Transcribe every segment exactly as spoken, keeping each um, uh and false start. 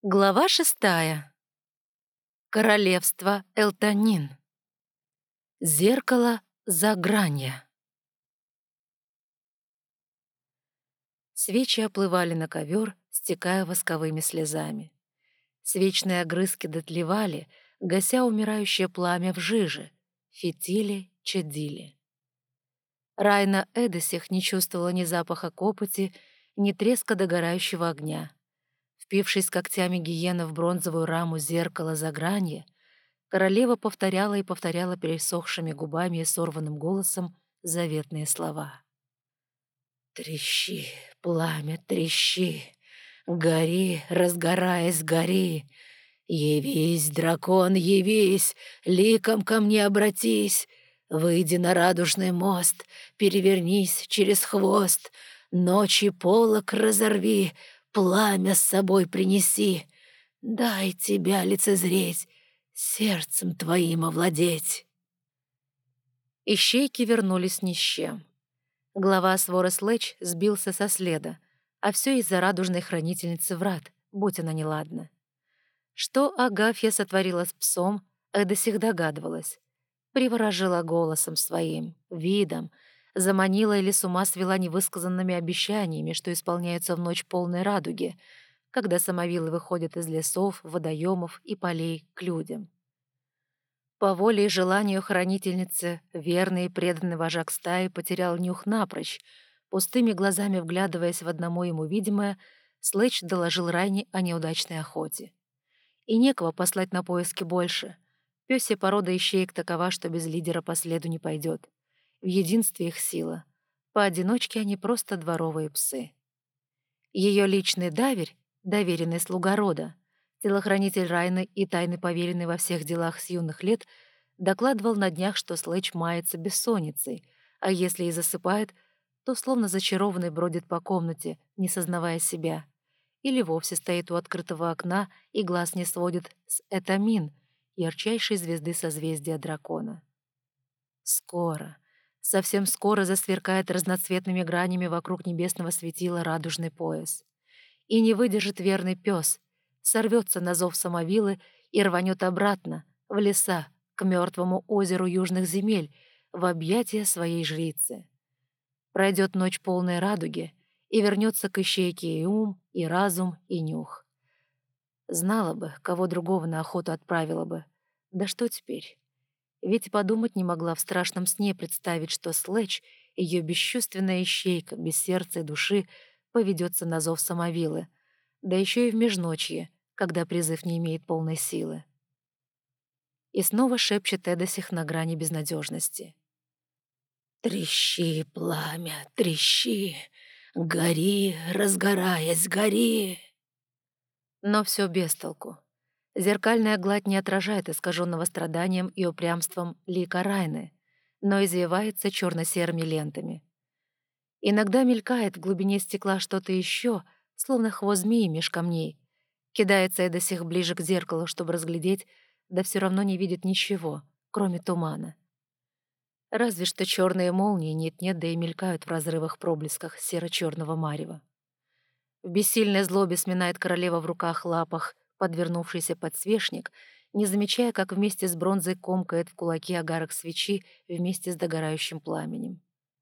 Глава шестая. Королевство Элтанин. Зеркало Загранья. Свечи оплывали на ковер, стекая восковыми слезами. Свечные огрызки дотлевали, гася умирающее пламя в жиже. Фитили, чадили. Райна Эдесих не чувствовала ни запаха копоти, ни треска догорающего огня. Впившись когтями гиены в бронзовую раму зеркала Загранья, королева повторяла и повторяла пересохшими губами и сорванным голосом заветные слова. «Трещи, пламя, трещи, гори, разгораясь, гори, явись, дракон, явись, ликом ко мне обратись, выйди на радужный мост, перевернись через хвост, ночи полог разорви, пламя с собой принеси, дай тебя лицезреть, сердцем твоим овладеть». Ищейки вернулись ни с чем. Глава своры Слэч сбился со следа, а все из-за радужной хранительницы врат, будь она неладна. Что Агафья сотворила с псом, Эдосих догадывалась. Приворожила голосом своим, видом, заманила или с ума свела невысказанными обещаниями, что исполняются в ночь полной радуги, когда самовилы выходят из лесов, водоемов и полей к людям. По воле и желанию хранительницы верный и преданный вожак стаи потерял нюх напрочь. Пустыми глазами вглядываясь в одному ему видимое, Слэч доложил Райне о неудачной охоте. И некого послать на поиски больше. Пёсья порода ищеек такова, что без лидера по следу не пойдет. В единстве их сила. Поодиночке они просто дворовые псы. Ее личный даверь, доверенный слуга рода, телохранитель Райны и тайный поверенный во всех делах с юных лет, докладывал на днях, что Слэч мается бессонницей, а если и засыпает, то словно зачарованный бродит по комнате, не сознавая себя, или вовсе стоит у открытого окна и глаз не сводит с Этамин, ярчайшей звезды созвездия дракона. Скоро, совсем скоро засверкает разноцветными гранями вокруг небесного светила радужный пояс. И не выдержит верный пес, сорвется на зов самовилы и рванет обратно, в леса, к мертвому озеру южных земель, в объятия своей жрицы. Пройдет ночь полной радуги, и вернется к ищейке и ум, и разум, и нюх. Знала бы, кого другого на охоту отправила бы. Да что теперь? Ведь подумать не могла в страшном сне представить, что Слэч, ее бесчувственная ищейка, без сердца и души, поведется на зов самовилы, да еще и в межночье, когда призыв не имеет полной силы. И снова шепчет Эдосих на грани безнадежности. «Трещи, пламя, трещи, гори, разгораясь, гори!» Но все без толку. Зеркальная гладь не отражает искаженного страданием и упрямством лика Райны, но извивается черно-серыми лентами. Иногда мелькает в глубине стекла что-то еще, словно хвост змеи меж камней. Кидается Эдосих ближе к зеркалу, чтобы разглядеть, да все равно не видит ничего, кроме тумана. Разве что черные молнии нет-нет, да и мелькают в разрывах-проблесках серо-черного марева. В бессильной злобе сминает королева в руках-лапах подвернувшийся подсвечник, не замечая, как вместе с бронзой комкает в кулаке огарок свечи вместе с догорающим пламенем.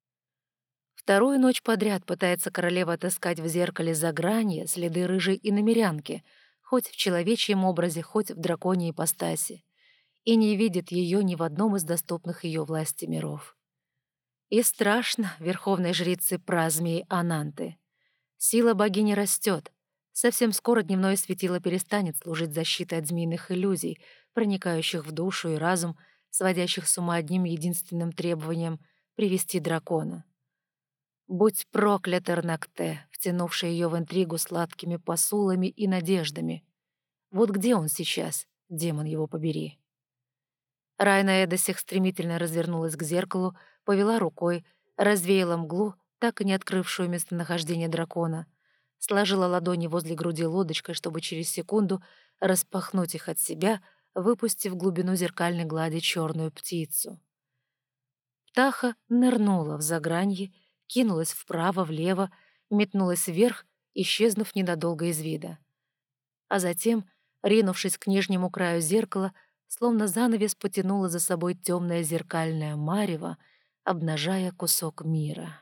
Вторую ночь подряд пытается королева отыскать в зеркале Загранья следы рыжей иномерянки, хоть в человечьем образе, хоть в драконьей ипостаси, и не видит ее ни в одном из доступных ее власти миров. И страшно верховной жрице празмии Ананты. Сила богини растет. Совсем скоро дневное светило перестанет служить защитой от змеиных иллюзий, проникающих в душу и разум, сводящих с ума одним единственным требованием — привести дракона. Будь проклят Эрнакте, втянувший ее в интригу сладкими посулами и надеждами. Вот где он сейчас, демон его побери? Райна Эдосих стремительно развернулась к зеркалу, повела рукой, развеяла мглу, так и не открывшую местонахождение дракона, сложила ладони возле груди лодочкой, чтобы через секунду распахнуть их от себя, выпустив в глубину зеркальной глади черную птицу. Птаха нырнула в загранье, кинулась вправо-влево, метнулась вверх, исчезнув ненадолго из вида. а затем, ринувшись к нижнему краю зеркала, словно занавес потянула за собой темное зеркальное марево, обнажая кусок мира.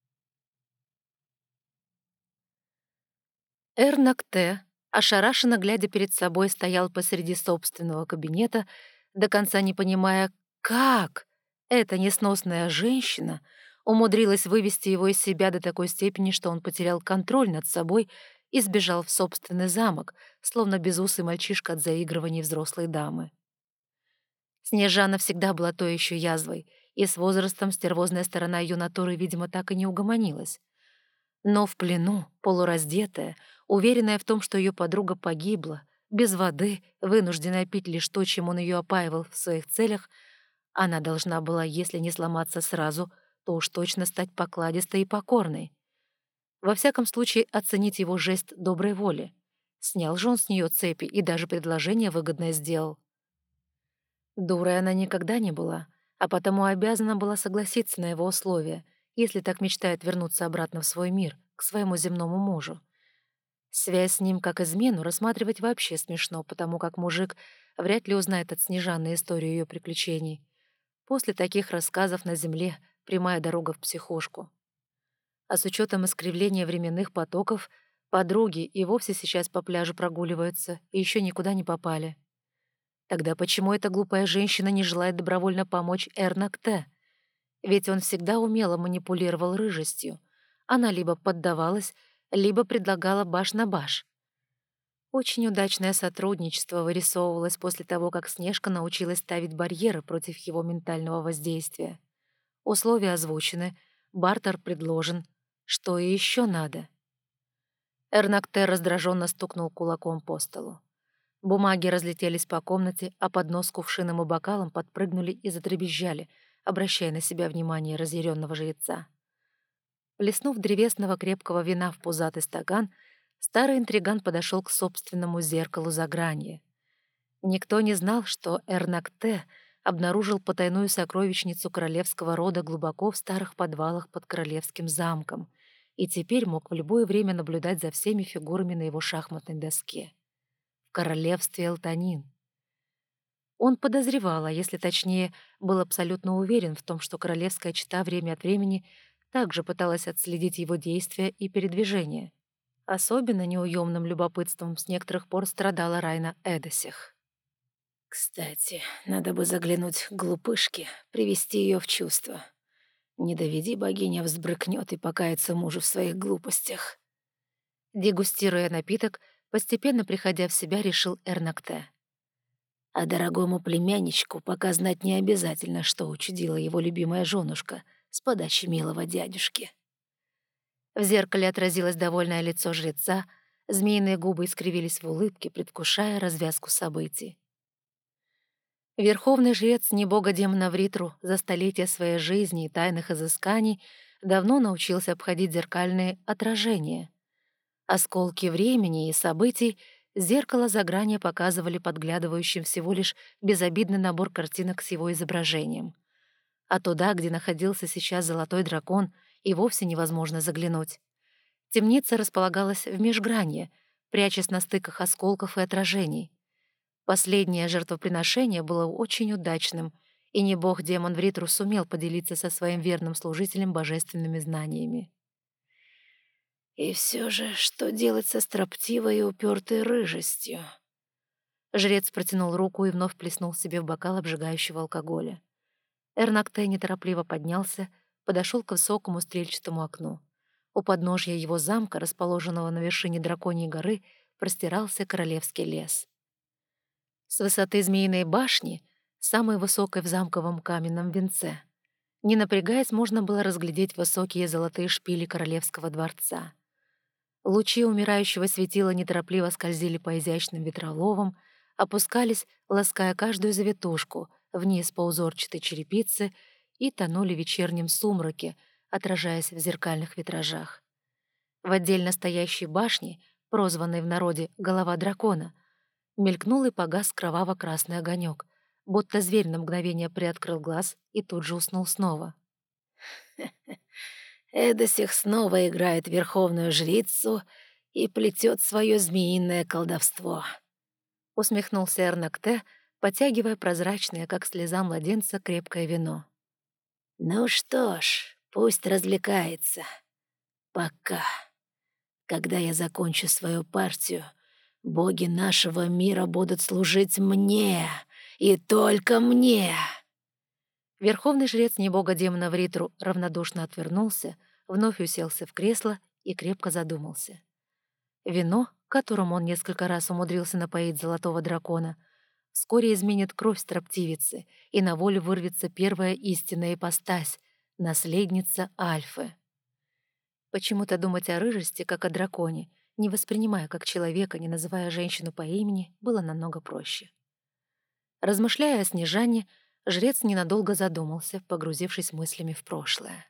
Эрнакте, ошарашенно глядя перед собой, стоял посреди собственного кабинета, до конца не понимая, как эта несносная женщина умудрилась вывести его из себя до такой степени, что он потерял контроль над собой и сбежал в собственный замок, словно безусый мальчишка от заигрываний взрослой дамы. Снежана всегда была той еще язвой, и с возрастом стервозная сторона ее натуры, видимо, так и не угомонилась. Но в плену, полураздетая, уверенная в том, что ее подруга погибла, без воды, вынужденная пить лишь то, чем он ее опаивал в своих целях, она должна была, если не сломаться сразу, то уж точно стать покладистой и покорной. Во всяком случае, оценить его жест доброй воли. Снял же он с нее цепи и даже предложение выгодное сделал. Дурой она никогда не была, а потому обязана была согласиться на его условия, если так мечтает вернуться обратно в свой мир, к своему земному мужу. Связь с ним как измену рассматривать вообще смешно, потому как мужик вряд ли узнает от Снежаны историю ее приключений. После таких рассказов на земле прямая дорога в психушку. А с учетом искривления временных потоков, подруги и вовсе сейчас по пляжу прогуливаются и еще никуда не попали. Тогда почему эта глупая женщина не желает добровольно помочь Эрнакте? Ведь он всегда умело манипулировал рыжестью. Она либо поддавалась, либо предлагала баш на баш. Очень удачное сотрудничество вырисовывалось после того, как Снежка научилась ставить барьеры против его ментального воздействия. Условия озвучены, бартер предложен. Что и еще надо? Эрнакте раздраженно стукнул кулаком по столу. Бумаги разлетелись по комнате, а поднос с кувшином и бокалом подпрыгнули и задребезжали, обращая на себя внимание разъяренного жреца. Плеснув древесного крепкого вина в пузатый стакан, старый интриган подошел к собственному зеркалу загранья. Никто не знал, что Эрнакте обнаружил потайную сокровищницу королевского рода глубоко в старых подвалах под королевским замком и теперь мог в любое время наблюдать за всеми фигурами на его шахматной доске. В королевстве Элтанин. Он подозревал, а если точнее, был абсолютно уверен в том, что королевская чета время от времени также пыталась отследить его действия и передвижения. Особенно неуемным любопытством с некоторых пор страдала Райна Эдосих. «Кстати, надо бы заглянуть к глупышке, привести ее в чувство. Не доведи, богиня взбрыкнет и покается мужу в своих глупостях». Дегустируя напиток, постепенно приходя в себя, решил Эрнакте. А дорогому племянничку пока знать не обязательно, что учудила его любимая женушка с подачи милого дядюшки. В зеркале отразилось довольное лицо жреца, змеиные губы искривились в улыбке, предвкушая развязку событий. Верховный жрец небога-демона Вритру за столетия своей жизни и тайных изысканий давно научился обходить зеркальные отражения. Осколки времени и событий зеркало заграния показывали подглядывающим всего лишь безобидный набор картинок с его изображением. А туда, где находился сейчас золотой дракон, и вовсе невозможно заглянуть. Темница располагалась в межгранье, прячась на стыках осколков и отражений. Последнее жертвоприношение было очень удачным, и не бог-демон Вритру сумел поделиться со своим верным служителем божественными знаниями. И все же, что делать со строптивой и упертой рыжестью? Жрец протянул руку и вновь плеснул себе в бокал обжигающего алкоголя. Эрнакте неторопливо поднялся, подошел к высокому стрельчатому окну. У подножья его замка, расположенного на вершине Драконьей горы, простирался королевский лес. С высоты Змеиной башни, самой высокой в замковом каменном венце, не напрягаясь, можно было разглядеть высокие золотые шпили королевского дворца. Лучи умирающего светила неторопливо скользили по изящным ветроловам, опускались, лаская каждую завитушку, вниз по узорчатой черепице и тонули в вечернем сумраке, отражаясь в зеркальных витражах. В отдельно стоящей башне, прозванной в народе «голова дракона», мелькнул и погас кроваво-красный огонек, будто зверь на мгновение приоткрыл глаз и тут же уснул снова. Эдосих снова играет верховную жрицу и плетет свое змеиное колдовство», — усмехнулся Эрнакте, потягивая прозрачное, как слеза младенца, крепкое вино. «Ну что ж, пусть развлекается. Пока. Когда я закончу свою партию, боги нашего мира будут служить мне, и только мне». Верховный жрец небога демона Вритру равнодушно отвернулся, вновь уселся в кресло и крепко задумался. Вино, которым он несколько раз умудрился напоить золотого дракона, вскоре изменит кровь строптивицы, и на волю вырвется первая истинная ипостась — наследница Альфы. Почему-то думать о рыжести, как о драконе, не воспринимая как человека, не называя женщину по имени, было намного проще. Размышляя о Снежане, жрец ненадолго задумался, погрузившись мыслями в прошлое.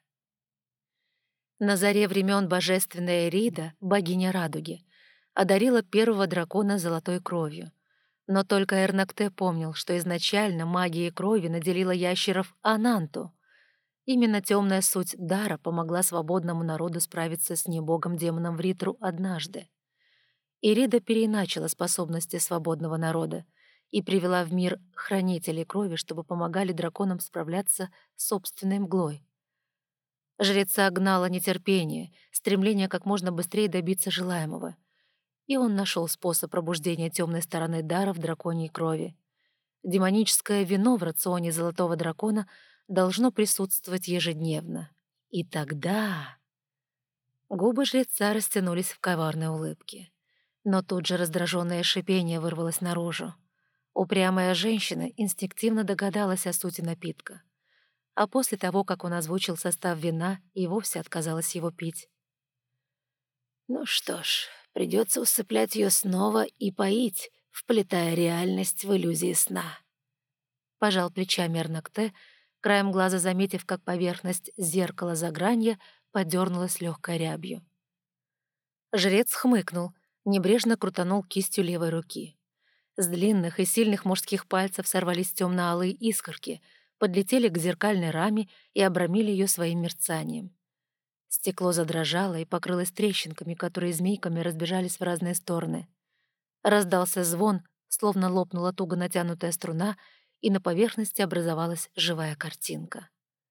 На заре времен божественная Эрида, богиня радуги, одарила первого дракона золотой кровью. Но только Эрнакте помнил, что изначально магией крови наделила ящеров Ананту. Именно темная суть дара помогла свободному народу справиться с небогом-демоном Вритру однажды. Ирида переиначила способности свободного народа и привела в мир хранителей крови, чтобы помогали драконам справляться с собственной мглой. Жреца гнало нетерпение, стремление как можно быстрее добиться желаемого. И он нашел способ пробуждения темной стороны дара в драконьей крови. Демоническое вино в рационе золотого дракона должно присутствовать ежедневно. И тогда... Губы жреца растянулись в коварной улыбке. Но тут же раздраженное шипение вырвалось наружу. Упрямая женщина инстинктивно догадалась о сути напитка. А после того, как он озвучил состав вина, и вовсе отказалась его пить. «Ну что ж, придется усыплять ее снова и поить, вплетая реальность в иллюзии сна». Пожал плечами Эрнакте, краем глаза заметив, как поверхность зеркала загранья подернулась легкой рябью. Жрец хмыкнул, небрежно крутанул кистью левой руки. С длинных и сильных мужских пальцев сорвались темно-алые искорки, подлетели к зеркальной раме и обрамили ее своим мерцанием. Стекло задрожало и покрылось трещинками, которые змейками разбежались в разные стороны. Раздался звон, словно лопнула туго натянутая струна, и на поверхности образовалась живая картинка.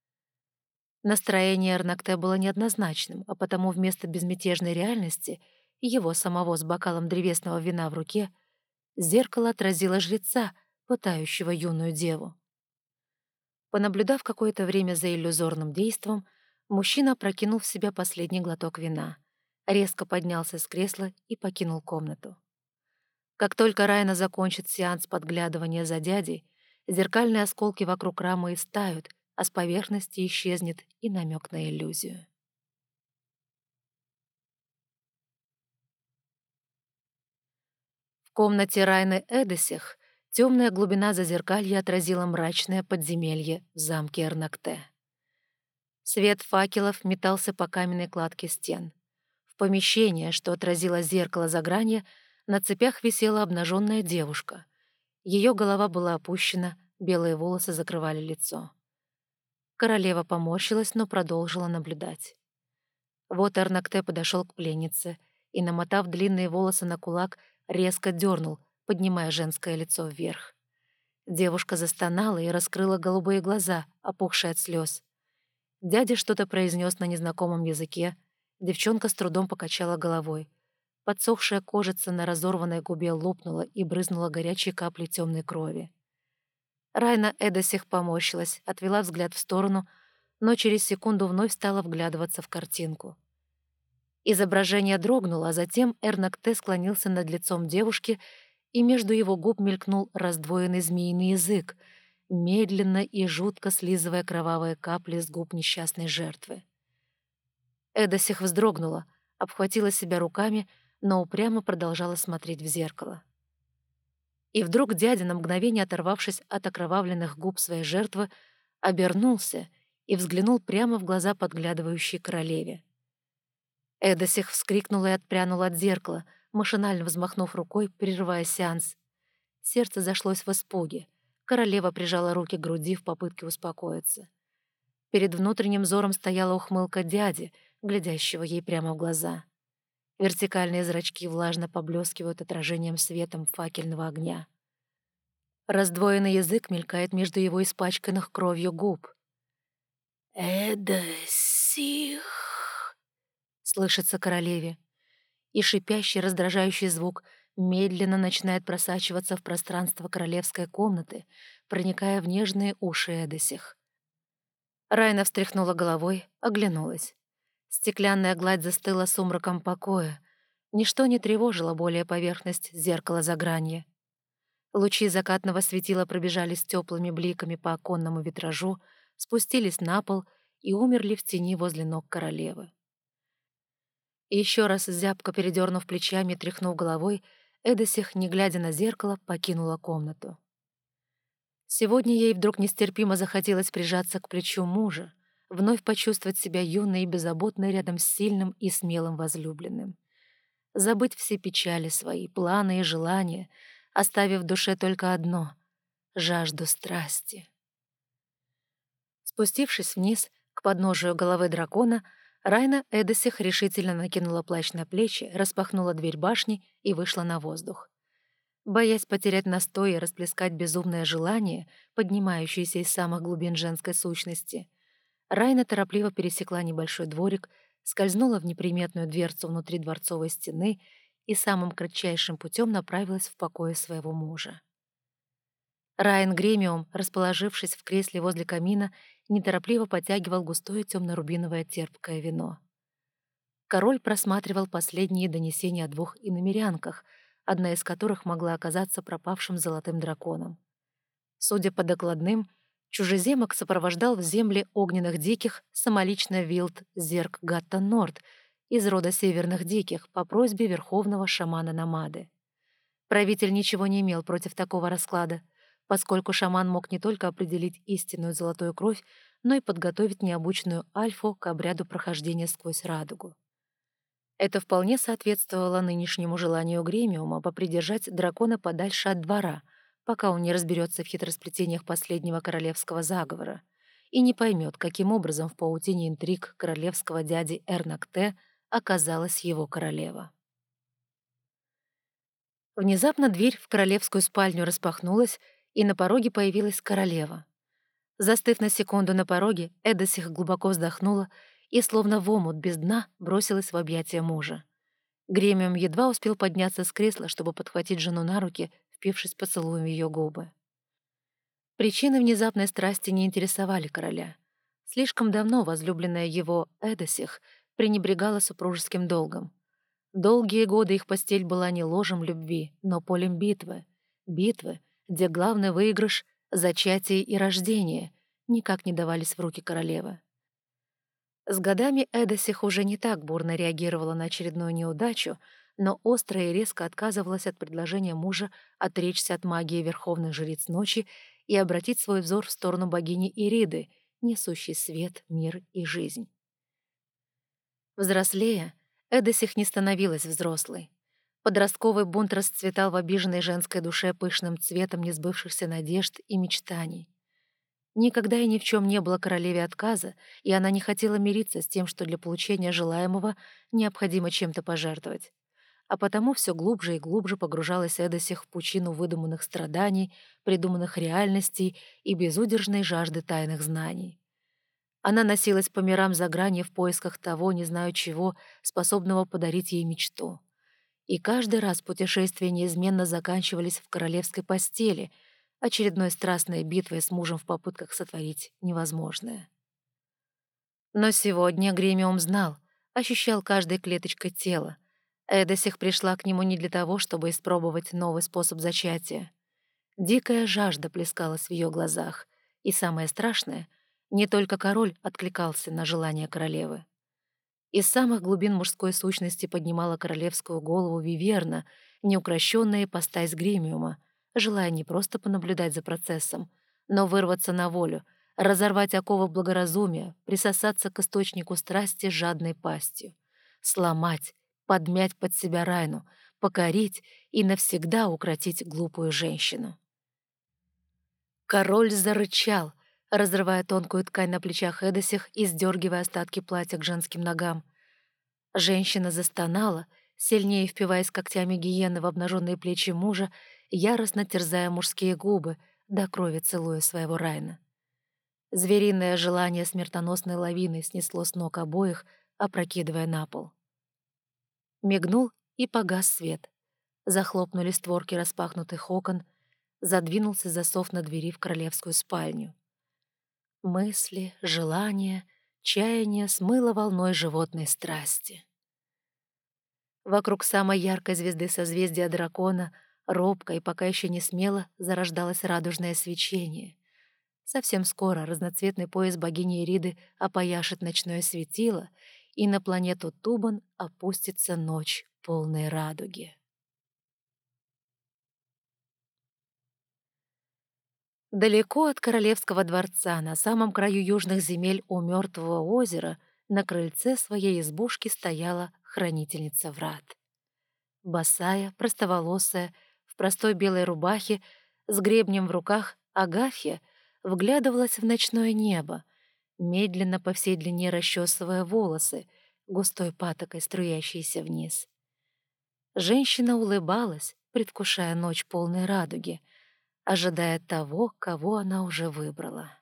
Настроение Эрнакте было неоднозначным, а потому вместо безмятежной реальности, его самого с бокалом древесного вина в руке, зеркало отразило жреца, пытающего юную деву. Понаблюдав какое-то время за иллюзорным действом, мужчина прокинул в себя последний глоток вина, резко поднялся с кресла и покинул комнату. Как только Райна закончит сеанс подглядывания за дядей, зеркальные осколки вокруг рамы истают, а с поверхности исчезнет и намек на иллюзию. В комнате Райны Эдесих темная глубина зазеркалья отразила мрачное подземелье в замке Эрнакте. Свет факелов метался по каменной кладке стен. В помещении, что отразило зеркало загранья, на цепях висела обнаженная девушка. Ее голова была опущена, белые волосы закрывали лицо. Королева поморщилась, но продолжила наблюдать. Вот Эрнакте подошел к пленнице и, намотав длинные волосы на кулак, резко дернул, поднимая женское лицо вверх. Девушка застонала и раскрыла голубые глаза, опухшие от слез. Дядя что-то произнес на незнакомом языке. Девчонка с трудом покачала головой. Подсохшая кожица на разорванной губе лопнула и брызнула горячей каплей темной крови. Райна Эдесих поморщилась, отвела взгляд в сторону, но через секунду вновь стала вглядываться в картинку. Изображение дрогнуло, а затем Эрнакте склонился над лицом девушки, и между его губ мелькнул раздвоенный змеиный язык, медленно и жутко слизывая кровавые капли с губ несчастной жертвы. Эдесих вздрогнула, обхватила себя руками, но упрямо продолжала смотреть в зеркало. И вдруг дядя, на мгновение оторвавшись от окровавленных губ своей жертвы, обернулся и взглянул прямо в глаза подглядывающей королеве. Эдосих вскрикнула и отпрянула от зеркала, машинально взмахнув рукой, прерывая сеанс. Сердце зашлось в испуге. Королева прижала руки к груди в попытке успокоиться. Перед внутренним взором стояла ухмылка дяди, глядящего ей прямо в глаза. Вертикальные зрачки влажно поблескивают отражением светом факельного огня. Раздвоенный язык мелькает между его испачканных кровью губ. «Эдосих!» — слышится королеве, и шипящий раздражающий звук медленно начинает просачиваться в пространство королевской комнаты, проникая в нежные уши Эдосих. Райна встряхнула головой, оглянулась. Стеклянная гладь застыла сумраком покоя. Ничто не тревожило более поверхность зеркала за гранью. Лучи закатного светила пробежались теплыми бликами по оконному витражу, спустились на пол и умерли в тени возле ног королевы. И еще раз зябко передернув плечами и тряхнув головой, Эдосих, не глядя на зеркало, покинула комнату. Сегодня ей вдруг нестерпимо захотелось прижаться к плечу мужа, вновь почувствовать себя юной и беззаботной рядом с сильным и смелым возлюбленным. Забыть все печали свои, планы и желания, оставив в душе только одно — жажду страсти. Спустившись вниз, к подножию головы дракона, Райна Эдосих решительно накинула плащ на плечи, распахнула дверь башни и вышла на воздух. Боясь потерять настой и расплескать безумное желание, поднимающееся из самых глубин женской сущности, Райна торопливо пересекла небольшой дворик, скользнула в неприметную дверцу внутри дворцовой стены и самым кратчайшим путем направилась в покое своего мужа. Райан Гремиум, расположившись в кресле возле камина, неторопливо потягивал густое темно-рубиновое терпкое вино. Король просматривал последние донесения о двух иномерянках, одна из которых могла оказаться пропавшим золотым драконом. Судя по докладным, чужеземок сопровождал в земле огненных диких самолично Вилд Зерк Гатта Норд из рода северных диких по просьбе верховного шамана Намады. Правитель ничего не имел против такого расклада, поскольку шаман мог не только определить истинную золотую кровь, но и подготовить необученную альфу к обряду прохождения сквозь радугу. Это вполне соответствовало нынешнему желанию Гремиума попридержать дракона подальше от двора, пока он не разберется в хитросплетениях последнего королевского заговора и не поймет, каким образом в паутине интриг королевского дяди Эрнакте оказалась его королева. Внезапно дверь в королевскую спальню распахнулась, и на пороге появилась королева. Застыв на секунду на пороге, Эдосих глубоко вздохнула и, словно в омут без дна, бросилась в объятия мужа. Гремиум едва успел подняться с кресла, чтобы подхватить жену на руки, впившись поцелуем в ее губы. Причины внезапной страсти не интересовали короля. Слишком давно возлюбленная его Эдосих пренебрегала супружеским долгом. Долгие годы их постель была не ложем любви, но полем битвы. Битвы, где главный выигрыш — зачатие и рождение — никак не давались в руки королевы. С годами Эдосих уже не так бурно реагировала на очередную неудачу, но остро и резко отказывалась от предложения мужа отречься от магии верховных жриц ночи и обратить свой взор в сторону богини Ириды, несущей свет, мир и жизнь. Взрослея, Эдосих не становилась взрослой. Подростковый бунт расцветал в обиженной женской душе пышным цветом несбывшихся надежд и мечтаний. Никогда и ни в чем не было королеве отказа, и она не хотела мириться с тем, что для получения желаемого необходимо чем-то пожертвовать. А потому все глубже и глубже погружалась Эдосих в пучину выдуманных страданий, придуманных реальностей и безудержной жажды тайных знаний. Она носилась по мирам за гранью в поисках того, не знаю чего, способного подарить ей мечту. И каждый раз путешествия неизменно заканчивались в королевской постели, очередной страстной битвой с мужем в попытках сотворить невозможное. Но сегодня Гремиум знал, ощущал каждой клеточкой тела. Эдосих пришла к нему не для того, чтобы испробовать новый способ зачатия. Дикая жажда плескалась в ее глазах, и самое страшное — не только король откликался на желание королевы. Из самых глубин мужской сущности поднимала королевскую голову Виверна, неукрощенная ипостась Гремиума, желая не просто понаблюдать за процессом, но вырваться на волю, разорвать оковы благоразумия, присосаться к источнику страсти жадной пастью, сломать, подмять под себя Райну, покорить и навсегда укротить глупую женщину. Король зарычал, разрывая тонкую ткань на плечах Эдосих и сдергивая остатки платья к женским ногам. Женщина застонала, сильнее впиваясь когтями гиены в обнаженные плечи мужа, яростно терзая мужские губы, до крови целуя своего Райна. Звериное желание смертоносной лавиной снесло с ног обоих, опрокидывая на пол. Мигнул и погас свет. Захлопнули створки распахнутых окон, задвинулся засов на двери в королевскую спальню. Мысли, желания, чаяния смыло волной животной страсти. Вокруг самой яркой звезды созвездия дракона робко и пока еще не смело зарождалось радужное свечение. Совсем скоро разноцветный пояс богини Ириды опояшет ночное светило, и на планету Тубан опустится ночь полной радуги. Далеко от королевского дворца, на самом краю южных земель у Мертвого озера, на крыльце своей избушки стояла хранительница врат. Босая, простоволосая, в простой белой рубахе, с гребнем в руках, Агафья вглядывалась в ночное небо, медленно по всей длине расчесывая волосы, густой патокой струящиеся вниз. Женщина улыбалась, предвкушая ночь полной радуги, ожидая того, кого она уже выбрала.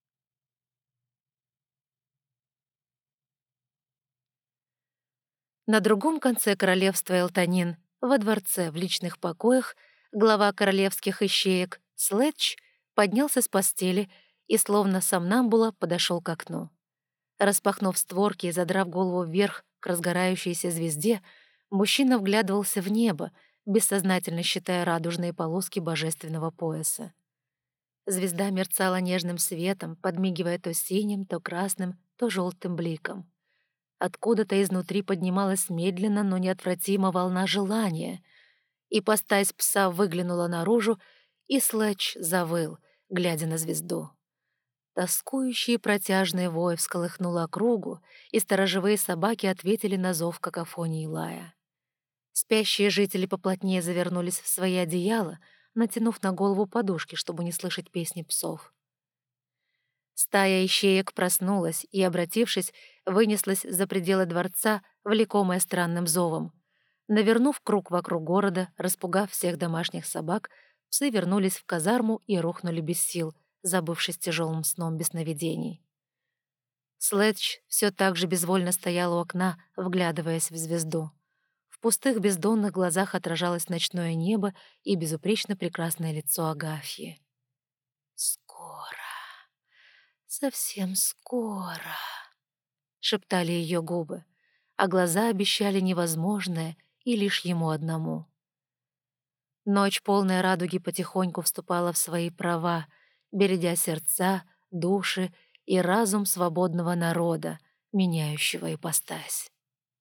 На другом конце королевства Элтанин, во дворце в личных покоях, глава королевских ищеек Слетч поднялся с постели и, словно сомнамбула, подошел к окну. Распахнув створки и задрав голову вверх к разгорающейся звезде, мужчина вглядывался в небо, бессознательно считая радужные полоски божественного пояса. Звезда мерцала нежным светом, подмигивая то синим, то красным, то желтым бликом. Откуда-то изнутри поднималась медленно, но неотвратимо волна желания. Ипостась пса выглянула наружу, и Слэч завыл, глядя на звезду. Тоскующий и протяжный вой всколыхнул округу, и сторожевые собаки ответили на зов какофонии лая. Спящие жители поплотнее завернулись в свои одеяла, натянув на голову подушки, чтобы не слышать песни псов. Стая ищеек проснулась и, обратившись, вынеслась за пределы дворца, влекомая странным зовом. Навернув круг вокруг города, распугав всех домашних собак, псы вернулись в казарму и рухнули без сил, забывшись тяжелым сном без сновидений. Слэдж все так же безвольно стоял у окна, вглядываясь в звезду. В пустых бездонных глазах отражалось ночное небо и безупречно прекрасное лицо Агафьи. «Скоро, совсем скоро», — шептали ее губы, а глаза обещали невозможное и лишь ему одному. Ночь полная радуги потихоньку вступала в свои права, бередя сердца, души и разум свободного народа, меняющего ипостась.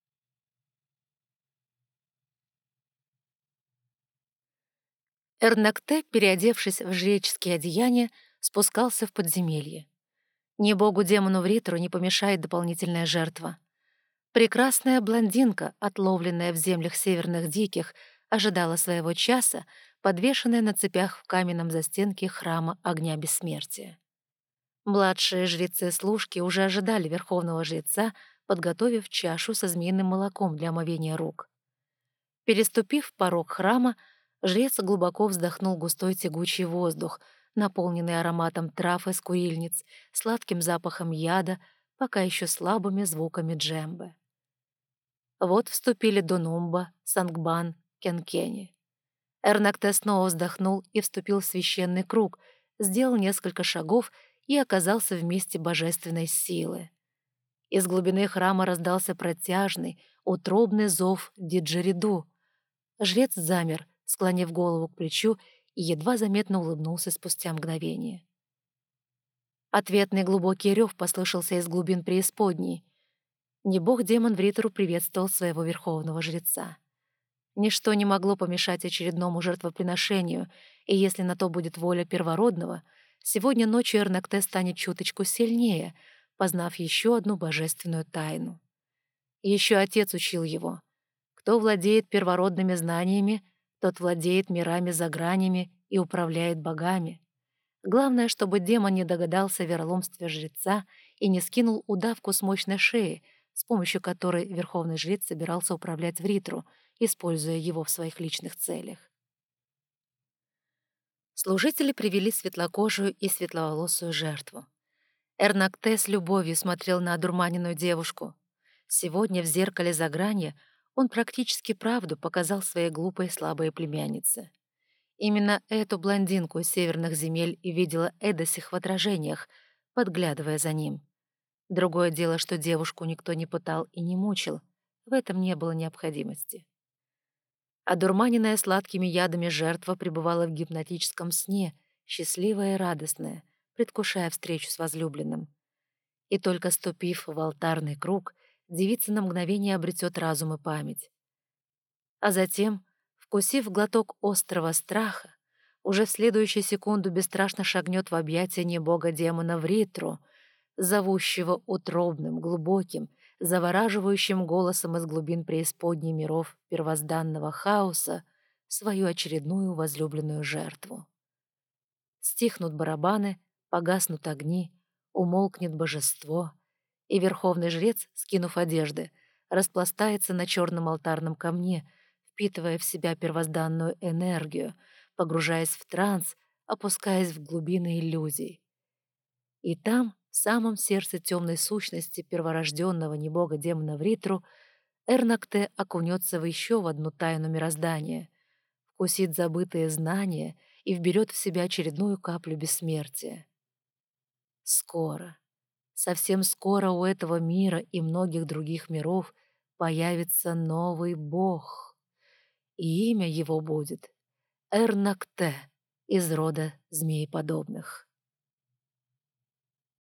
Эрнакте, переодевшись в жреческие одеяния, спускался в подземелье. Ни богу-демону Вритру не помешает дополнительная жертва. Прекрасная блондинка, отловленная в землях северных диких, ожидала своего часа, подвешенная на цепях в каменном застенке храма огня бессмертия. Младшие жрецы-служки уже ожидали верховного жреца, подготовив чашу со змеиным молоком для омовения рук. Переступив порог храма, жрец глубоко вздохнул густой тягучий воздух, наполненный ароматом трав из куильниц, сладким запахом яда, пока еще слабыми звуками джембы. Вот вступили Дунумба, Сангбан, Кенкени. Эрнакте снова вздохнул и вступил в священный круг, сделал несколько шагов и оказался в месте божественной силы. Из глубины храма раздался протяжный, утробный зов диджериду. Жрец замер, склонив голову к плечу, и едва заметно улыбнулся спустя мгновение. Ответный глубокий рев послышался из глубин преисподней. Не бог-демон Вритеру приветствовал своего верховного жреца. Ничто не могло помешать очередному жертвоприношению, и если на то будет воля первородного, сегодня ночью Эрнакте станет чуточку сильнее, познав еще одну божественную тайну. Еще отец учил его. Кто владеет первородными знаниями, тот владеет мирами за гранями и управляет богами. Главное, чтобы демон не догадался о вероломстве жреца и не скинул удавку с мощной шеи, с помощью которой верховный жрец собирался управлять Вритру, используя его в своих личных целях. Служители привели светлокожую и светловолосую жертву. Эрнакте с любовью смотрел на одурманенную девушку. Сегодня в зеркале за гранью он практически правду показал своей глупой слабой племяннице. Именно эту блондинку из северных земель и видела Эдосих в отражениях, подглядывая за ним. Другое дело, что девушку никто не пытал и не мучил. В этом не было необходимости. Одурманенная сладкими ядами жертва пребывала в гипнотическом сне, счастливая и радостная, предвкушая встречу с возлюбленным. И только ступив в алтарный круг, девица на мгновение обретет разум и память. А затем, вкусив глоток острого страха, уже в следующую секунду бесстрашно шагнет в объятия небога-демона Вритру, зовущего утробным, глубоким, завораживающим голосом из глубин преисподней миров первозданного хаоса свою очередную возлюбленную жертву. Стихнут барабаны, погаснут огни, умолкнет божество, и верховный жрец, скинув одежды, распластается на черном алтарном камне, впитывая в себя первозданную энергию, погружаясь в транс, опускаясь в глубины иллюзий. И там, в самом сердце темной сущности перворожденного небога-демона Вритру, Эрнакте окунется в еще в одну тайну мироздания, вкусит забытые знания и вберет в себя очередную каплю бессмертия. Скоро, совсем скоро у этого мира и многих других миров появится новый бог, и имя его будет Эрнакте из рода змееподобных.